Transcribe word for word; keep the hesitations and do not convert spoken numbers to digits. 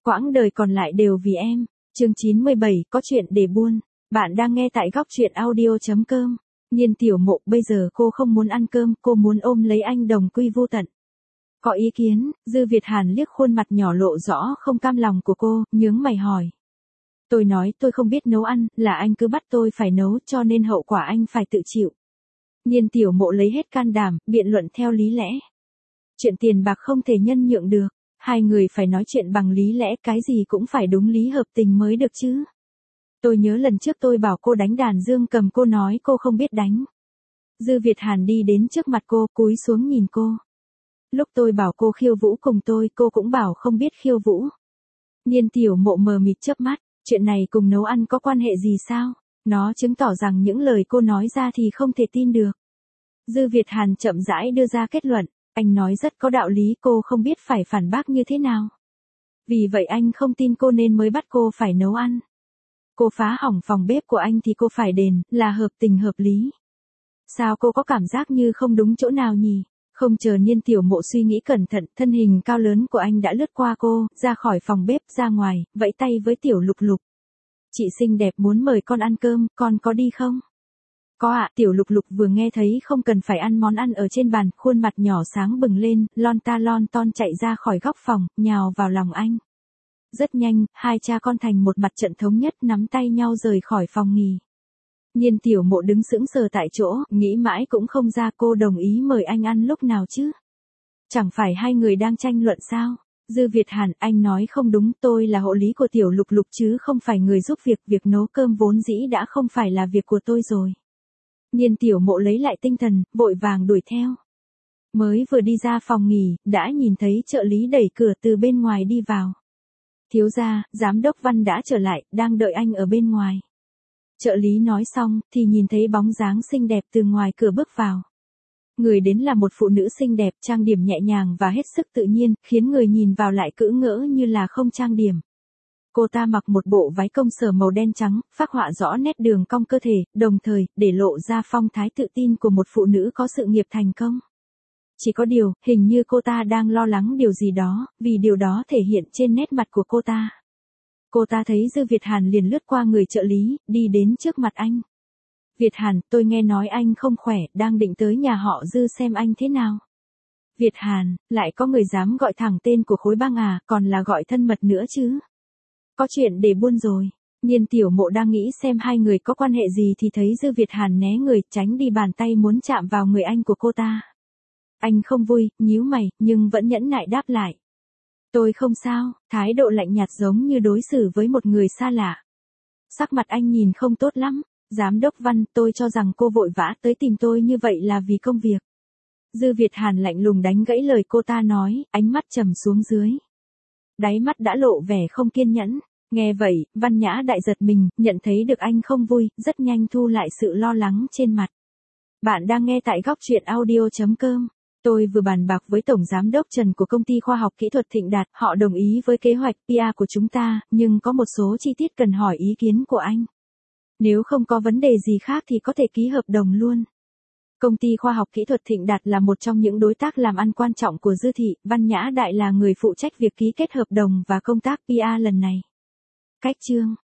quãng đời còn lại đều vì em. Chương chín mươi bảy, có chuyện để buôn. Bạn đang nghe tại góc truyện audio chấm com. Nhiên Tiểu Mộ, bây giờ cô không muốn ăn cơm, cô muốn ôm lấy anh đồng quy vô tận. Có ý kiến? Dư Việt Hàn liếc khuôn mặt nhỏ lộ rõ không cam lòng của cô, nhướng mày hỏi. Tôi nói tôi không biết nấu ăn, là anh cứ bắt tôi phải nấu, cho nên hậu quả anh phải tự chịu. Nhiên Tiểu Mộ lấy hết can đảm, biện luận theo lý lẽ. Chuyện tiền bạc không thể nhân nhượng được, hai người phải nói chuyện bằng lý lẽ, cái gì cũng phải đúng lý hợp tình mới được chứ. Tôi nhớ lần trước tôi bảo cô đánh đàn dương cầm, cô nói cô không biết đánh. Dư Việt Hàn đi đến trước mặt cô, cúi xuống nhìn cô. Lúc tôi bảo cô khiêu vũ cùng tôi, cô cũng bảo không biết khiêu vũ. Nhiên Tiểu Mộ mờ mịt chớp mắt, chuyện này cùng nấu ăn có quan hệ gì sao? Nó chứng tỏ rằng những lời cô nói ra thì không thể tin được. Dư Việt Hàn chậm rãi đưa ra kết luận, anh nói rất có đạo lý, cô không biết phải phản bác như thế nào. Vì vậy anh không tin cô nên mới bắt cô phải nấu ăn. Cô phá hỏng phòng bếp của anh thì cô phải đền, là hợp tình hợp lý. Sao cô có cảm giác như không đúng chỗ nào nhỉ? Không chờ Nhiên Tiểu Mộ suy nghĩ cẩn thận, thân hình cao lớn của anh đã lướt qua cô, ra khỏi phòng bếp ra ngoài, vẫy tay với Tiểu Lục Lục. Chị xinh đẹp muốn mời con ăn cơm, con có đi không? Có ạ. Tiểu Lục Lục vừa nghe thấy không cần phải ăn món ăn ở trên bàn, khuôn mặt nhỏ sáng bừng lên, lon ta lon ton chạy ra khỏi góc phòng, nhào vào lòng anh. Rất nhanh, hai cha con thành một mặt trận thống nhất, nắm tay nhau rời khỏi phòng nghỉ. Nhiên Tiểu Mộ đứng sững sờ tại chỗ, nghĩ mãi cũng không ra cô đồng ý mời anh ăn lúc nào chứ. Chẳng phải hai người đang tranh luận sao? Dư Việt Hàn, anh nói không đúng, tôi là hộ lý của Tiểu Lục Lục chứ không phải người giúp việc, việc nấu cơm vốn dĩ đã không phải là việc của tôi rồi. Nhiên Tiểu Mộ lấy lại tinh thần, vội vàng đuổi theo. Mới vừa đi ra phòng nghỉ, đã nhìn thấy trợ lý đẩy cửa từ bên ngoài đi vào. Thiếu gia, giám đốc Văn đã trở lại, đang đợi anh ở bên ngoài. Trợ lý nói xong, thì nhìn thấy bóng dáng xinh đẹp từ ngoài cửa bước vào. Người đến là một phụ nữ xinh đẹp, trang điểm nhẹ nhàng và hết sức tự nhiên, khiến người nhìn vào lại cữ ngỡ như là không trang điểm. Cô ta mặc một bộ váy công sở màu đen trắng, phác họa rõ nét đường cong cơ thể, đồng thời, để lộ ra phong thái tự tin của một phụ nữ có sự nghiệp thành công. Chỉ có điều, hình như cô ta đang lo lắng điều gì đó, vì điều đó thể hiện trên nét mặt của cô ta. Cô ta thấy Dư Việt Hàn liền lướt qua người trợ lý, đi đến trước mặt anh. Việt Hàn, tôi nghe nói anh không khỏe, đang định tới nhà họ Dư xem anh thế nào. Việt Hàn, lại có người dám gọi thẳng tên của khối băng à, còn là gọi thân mật nữa chứ. Có chuyện để buôn rồi. Nhiên Tiểu Mộ đang nghĩ xem hai người có quan hệ gì thì thấy Dư Việt Hàn né người, tránh đi bàn tay muốn chạm vào người anh của cô ta. Anh không vui, nhíu mày, nhưng vẫn nhẫn nại đáp lại. Tôi không sao, thái độ lạnh nhạt giống như đối xử với một người xa lạ. Sắc mặt anh nhìn không tốt lắm. Giám đốc Văn, tôi cho rằng cô vội vã tới tìm tôi như vậy là vì công việc. Dư Việt Hàn lạnh lùng đánh gãy lời cô ta nói, ánh mắt trầm xuống dưới. Đáy mắt đã lộ vẻ không kiên nhẫn. Nghe vậy, Văn Nhã Đại giật mình, nhận thấy được anh không vui, rất nhanh thu lại sự lo lắng trên mặt. Bạn đang nghe tại góc truyện audio chấm com. Tôi vừa bàn bạc với Tổng Giám đốc Trần của Công ty Khoa học Kỹ thuật Thịnh Đạt, họ đồng ý với kế hoạch pê e của chúng ta, nhưng có một số chi tiết cần hỏi ý kiến của anh. Nếu không có vấn đề gì khác thì có thể ký hợp đồng luôn. Công ty Khoa học Kỹ thuật Thịnh Đạt là một trong những đối tác làm ăn quan trọng của Dư thị, Văn Nhã Đại là người phụ trách việc ký kết hợp đồng và công tác pê e lần này. Cách chương,